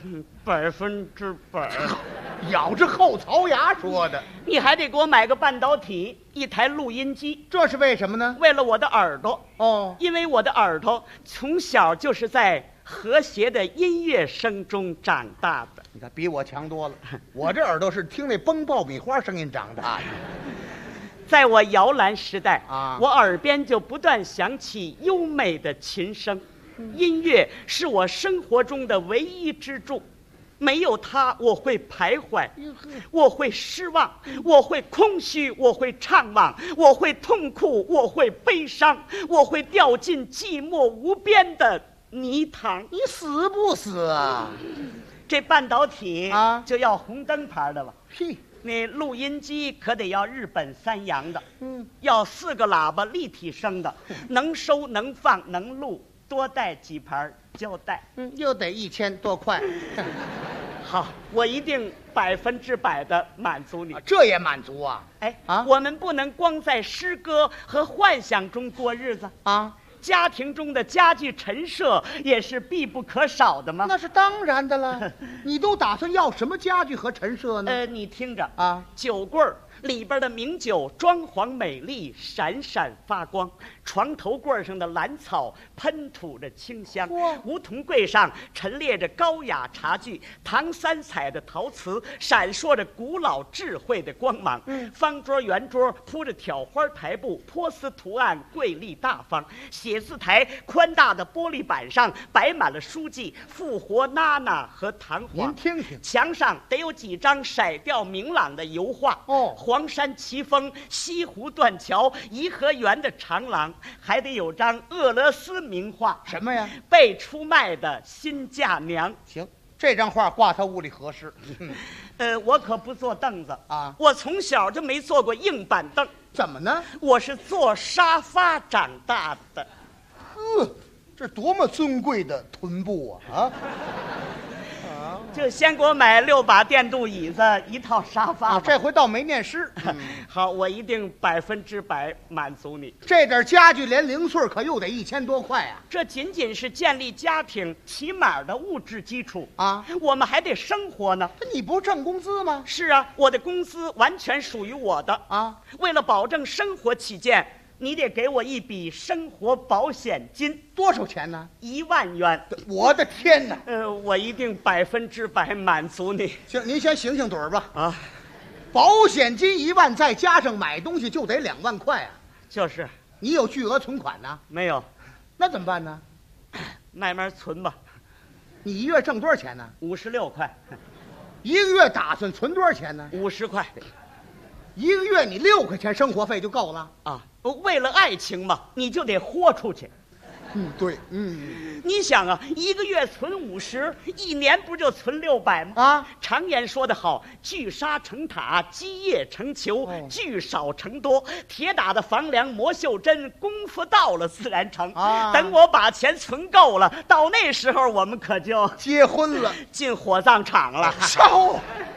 100%， 咬着后槽牙说的。 你还得给我买个半导体，一台录音机， 这是为什么呢？ 为了我的耳朵哦， 因为我的耳朵从小就是在和谐的音乐声中长大的。 你看，比我强多了。我这耳朵是听那崩爆米花声音长大的。 在我摇篮时代啊， 我耳边就不断响起优美的琴声。音乐是我生活中的唯一支柱，没有它，我会徘徊，我会失望，我会空虚，我会怅惘，我会痛苦，我会悲伤，我会掉进寂寞无边的泥塘。 你死不死啊？ 这半导体啊，就要红灯牌的了。 屁！ 那录音机可得要日本3洋的，要4个喇叭立体声的，能收能放能录，多带几盘胶带， 又得1000多块。 好，我一定100%的满足你。 这也满足啊？ 哎啊，我们不能光在诗歌和幻想中过日子啊。 家庭中的家具陈设也是必不可少的吗？ 那是当然的了。你都打算要什么家具和陈设呢？ 你听着啊， 酒柜里边的名酒装潢美丽，闪闪发光。床头柜上的兰草喷吐着清香，梧桐柜上陈列着高雅茶具，唐3彩的陶瓷闪烁着古老智慧的光芒。方桌圆桌铺着挑花台布，波斯图案瑰丽大方。写字台宽大的玻璃板上摆满了书籍，复活娜娜和弹簧。 您听听， 墙上得有几张色调明朗的油画。黄山奇峰、西湖断桥、颐和园的长廊，还得有张俄罗斯名画。 什么呀？ 被出卖的新嫁娘。 行，这张画挂他屋里合适。 我可不坐凳子啊， 我从小就没坐过硬板凳。 怎么呢？ 我是坐沙发长大的。 这多么尊贵的臀部啊！ 就先给我买6把电镀椅子，1套沙发。 这回倒没念诗。 好，我一定100%满足你。 这点家具连零碎可又得1000多块啊！ 这仅仅是建立家庭起码的物质基础啊， 我们还得生活呢。 你不是挣工资吗？ 是啊，我的工资完全属于我的啊。 为了保证生活起见，你得给我一笔生活保险金。 多少钱呢 ？1万元。 我的天哪！ 我一定100%满足你。 行，您先醒醒盹吧。 啊， 保险金1万，再加上买东西就得2万块啊。 就是。 你有巨额存款呢？ 没有。 那怎么办呢？ 慢慢存吧。 你一月挣多少钱呢 ？56块。 一个月打算存多少钱呢 ？50块。 一个月你6块钱生活费就够了啊！为了爱情嘛，你就得豁出去。 对， 你想啊，一个月存50，一年不就存600吗？ 啊， 常言说得好，聚沙成塔，积业成裘，聚少成多。铁打的房梁磨袖针，功夫到了自然成。 啊， 等我把钱存够了，到那时候我们可就结婚了， 进火葬场了。 烧。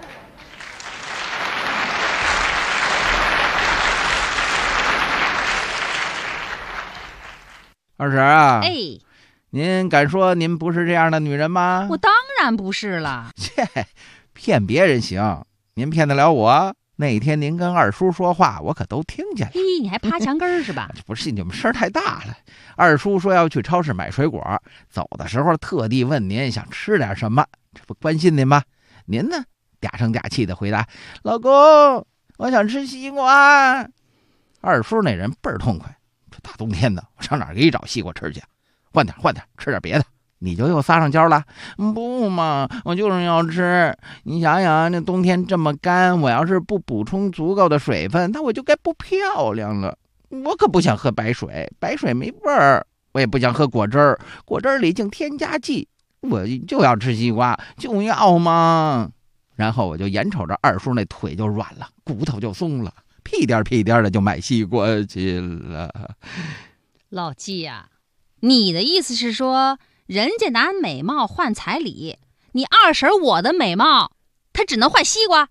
二婶啊， 哎， 您敢说您不是这样的女人吗？ 我当然不是了。 切，骗别人行，您骗得了我？那天您跟二叔说话，我可都听见了。 嘿，你还爬墙根是吧？ 不是，你们声太大了。二叔说要去超市买水果，走的时候特地问您想吃点什么，这不关心您吗？您呢，嗲声嗲气的回答：“老公，我想吃西瓜。”二叔那人倍儿痛快。大冬天的，我上哪儿给你找西瓜吃去？换点，吃点别的。你就又撒上娇了。不嘛，我就是要吃。你想想，那冬天这么干，我要是不补充足够的水分，那我就该不漂亮了。我可不想喝白水，白水没味儿。我也不想喝果汁儿，果汁儿里净添加剂。 我就要吃西瓜，就要嘛。然后我就眼瞅着二叔那腿就软了，骨头就松了，屁颠屁颠的就买西瓜去了。 老纪呀，你的意思是说，人家拿美貌换彩礼，你二婶我的美貌，她只能换西瓜？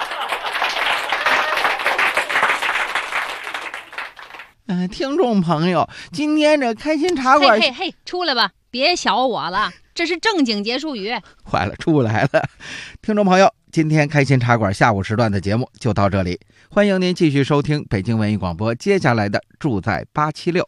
听众朋友，今天这开心茶馆， 嘿，出来吧，别小我了，这是正经结束语。 坏了，出来了。听众朋友，今天开心茶馆下午时段的节目就到这里，欢迎您继续收听北京文艺广播接下来的住在876。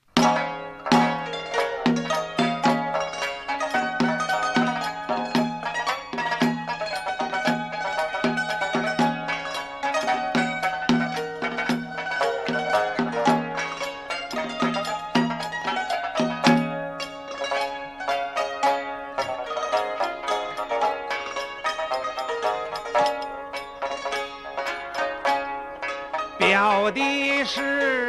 标的是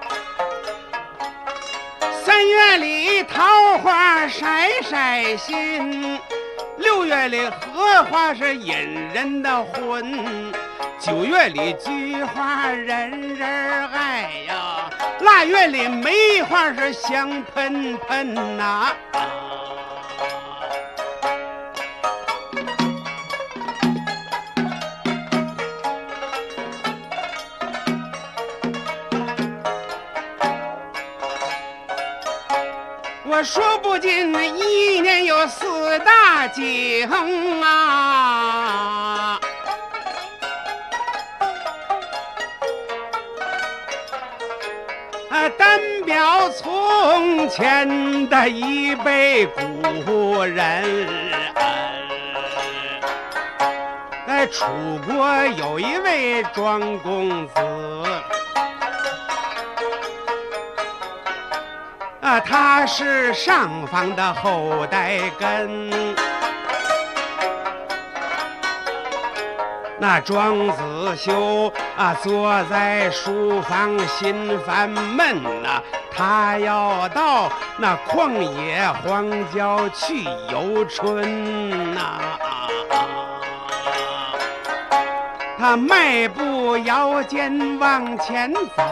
3月里桃花晒晒心，6月里荷花是引人的魂，9月里菊花人人爱呀，8月里梅花是香喷喷呐。我说不尽一年有4大景啊，单表从前的一辈古人。在楚国有一位庄公子，他是上房的后代根。那庄子修坐在书房心烦闷呐，他要到那旷野荒郊去游春呐。他迈步摇肩往前走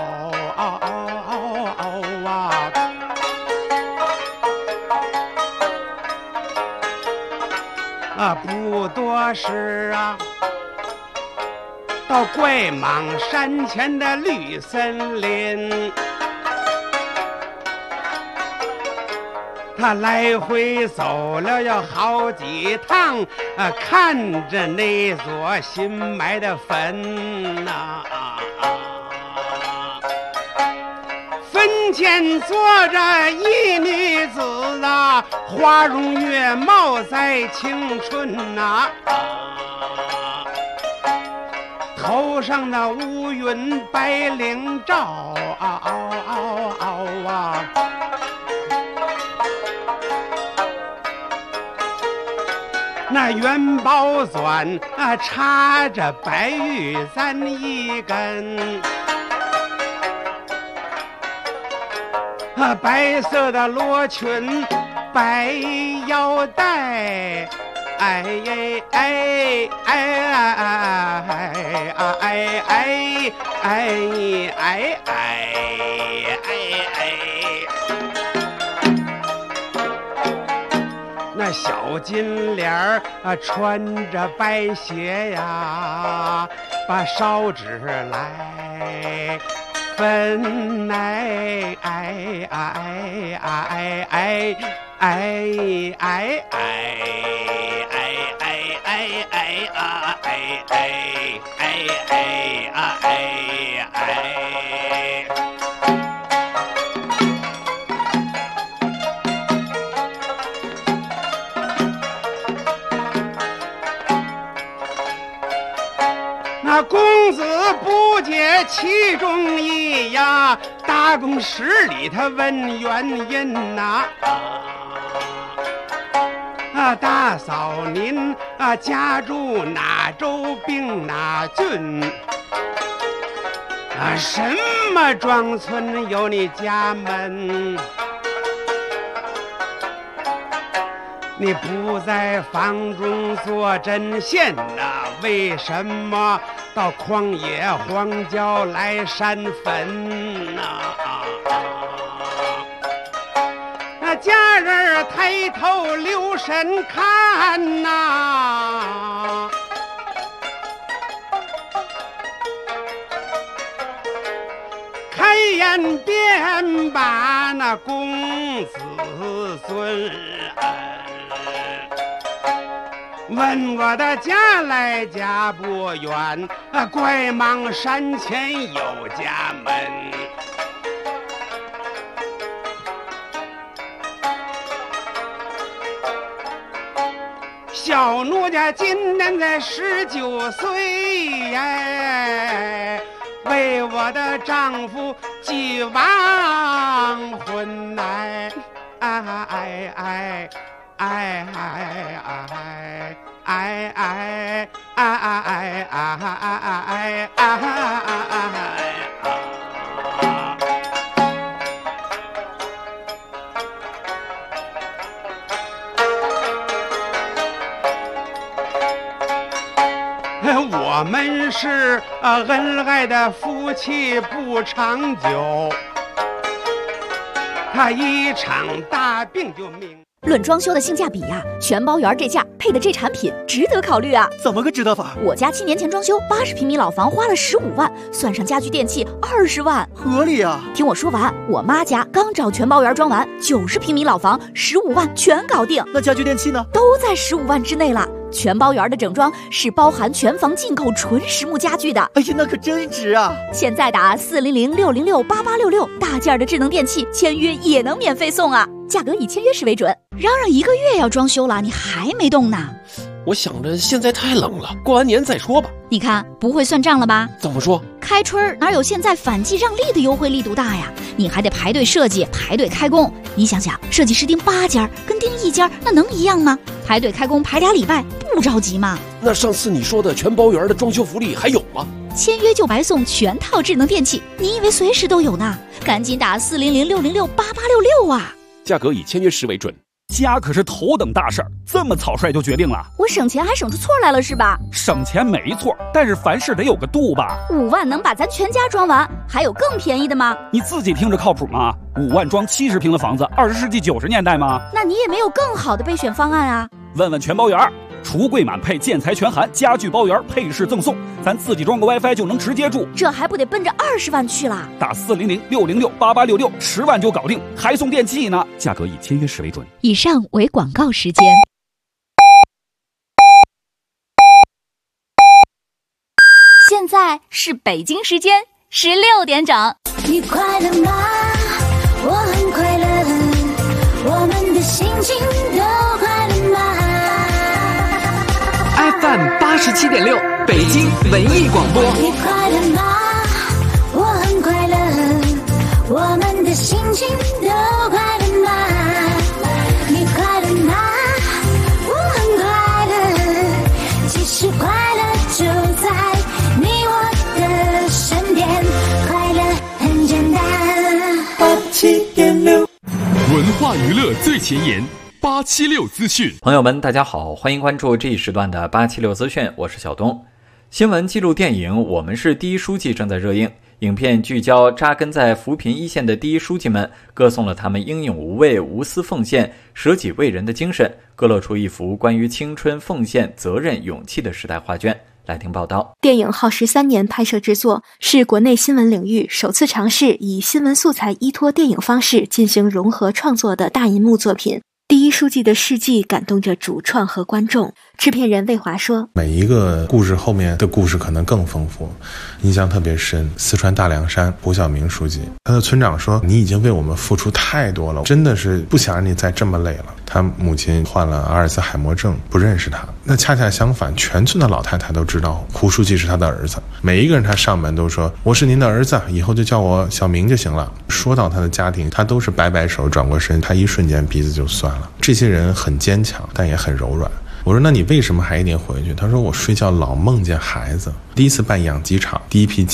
不多时到怪蟒山前的绿森林，他来回走了有好几趟，看着那座新埋的坟呐。坟前坐着一女子花容月貌在青春呐。头上的乌云白绫罩那元宝钻插着白玉簪一根，白色的罗裙白腰带，哎哎哎哎哎哎哎哎哎哎，那小金莲穿着白鞋呀，把烧纸来分哎哎哎哎哎哎哎哎那公子不解其中意呀，大公十里他问原因呐。大嫂您家住哪州并哪郡？什么庄村有你家门？ 你不在房中做针线呐，为什么到旷野荒郊来山坟呐？那家人抬头留神看呐，开眼便把那公子孙问我的家来家不远，怪忙山前有家门。小奴家今年才19岁呀，为我的丈夫寄亡婚来，哎哎哎哎哎哎哎哎哎哎！我们是恩爱的夫妻不长久，他一场大病就命。 论装修的性价比呀，全包圆这价配的这产品值得考虑啊！ 怎么个值得法？ 我家7年前装修，80平米老房花了15万，算上家具电器20万， 合理啊！ 听我说完，我妈家刚找全包圆装完，90平米老房15万全搞定。 那家具电器呢？ 都在15万之内了。全包圆的整装是包含全房进口纯实木家具的。 哎呀，那可真值啊！ 现在打400-606-8866，大件的智能电器签约也能免费送啊！价格以签约时为准。嚷嚷1个月要装修了，你还没动呢？ 我想着现在太冷了，过完年再说吧。 你看不会算账了吧？ 怎么说？ 开春哪有现在反季让利的优惠力度大呀？你还得排队设计，排队开工。你想想，设计师订8家跟订1家那能一样吗？排队开工排2礼拜，不着急吗？ 那上次你说的全包圆的装修福利还有吗？ 签约就白送全套智能电器，你以为随时都有呢？赶紧打400-606-8866啊！ 价格以签约时为准。家可是头等大事儿，这么草率就决定了？ 我省钱还省出错来了是吧？ 省钱没错，但是凡事得有个度吧。 5万能把咱全家装完，还有更便宜的吗？ 你自己听着靠谱吗？5万装70平的房子，20世纪90年代吗？ 那你也没有更好的备选方案啊？ 问问全包圆，橱柜满配，建材全含，家具包圆，配饰赠送，咱自己装个 WiFi 就能直接住， 这还不得奔着20万去了？ 打400-606-8866，10万就搞定，还送电器呢。价格以签约时为准。 以上为广告时间。现在是北京时间16点整。 你快乐吗？我很快乐，我们的心情都快乐吗？ FM 87.6，北京文艺广播。 你快乐吗？我很快乐，我们的心情都快乐吗？你快乐吗？我很快乐，其实快乐就在你我的身边，快乐很简单。87.6， 文化娱乐最前沿。876资讯， 朋友们大家好，欢迎关注这一时段的876资讯，我是小东。新闻记录电影《我们是第一书记》正在热映，影片聚焦扎根在扶贫一线的第一书记们，歌颂了他们英勇无畏、无私奉献、舍己为人的精神，勾勒出一幅关于青春、奉献、责任、勇气的时代画卷。来听报道。 电影耗时3年拍摄制作，是国内新闻领域首次尝试以新闻素材依托电影方式进行融合创作的大银幕作品。第一书记的事迹感动着主创和观众。制片人魏华说， 每一个故事后面的故事可能更丰富，印象特别深。四川大凉山胡晓明书记，他的村长说，你已经为我们付出太多了，真的是不想让你再这么累了。他母亲患了阿尔茨海默症，不认识他。那恰恰相反，全村的老太太都知道胡书记是他的儿子，每一个人他上门都说，我是您的儿子，以后就叫我小明就行了。说到他的家庭，他都是摆摆手转过身，他一瞬间鼻子就酸了。这些人很坚强，但也很柔软。我说那你为什么还一定回去？他说我睡觉老梦见孩子。第一次办养鸡场，第一批鸡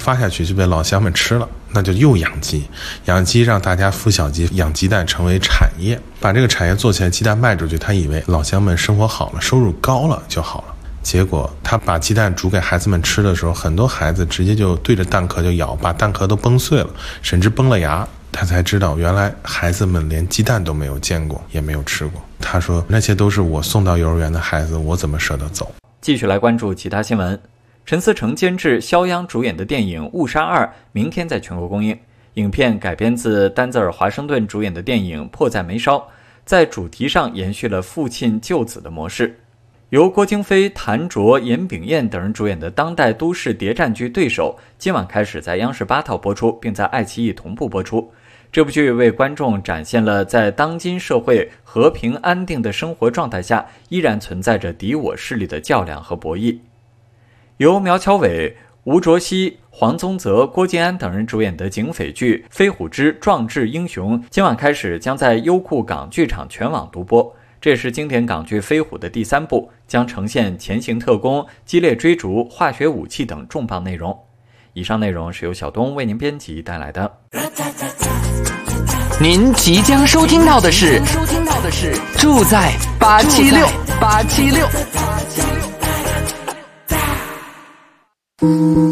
发下去就被老乡们吃了，那就又养鸡，养鸡让大家孵小鸡，养鸡蛋成为产业，把这个产业做起来，鸡蛋卖出去，他以为老乡们生活好了，收入高了就好了。结果他把鸡蛋煮给孩子们吃的时候，很多孩子直接就对着蛋壳就咬，把蛋壳都崩碎了，甚至崩了牙。他才知道原来孩子们连鸡蛋都没有见过，也没有吃过。他说那些都是我送到幼儿园的孩子，我怎么舍得走。 继续来关注其他新闻。陈思诚监制、肖央主演的电影《误杀2》明天在全国公映。影片改编自丹泽尔·华盛顿主演的电影《迫在眉梢》，在主题上延续了父亲救子的模式。由郭京飞、谭卓、严炳彦等人主演的当代都市谍战剧《对手》今晚开始在央视8套播出，并在爱奇艺同步播出。这部剧为观众展现了在当今社会和平安定的生活状态下，依然存在着敌我势力的较量和博弈。由苗侨伟、吴卓羲、黄宗泽、郭晋安等人主演的警匪剧《飞虎之壮志英雄》今晚开始将在优酷港剧场全网独播。这也是经典港剧《飞虎》的第3部，将呈现前行特工、激烈追逐、化学武器等重磅内容。以上内容是由小东为您编辑带来的。 您即将收听到的是住在876。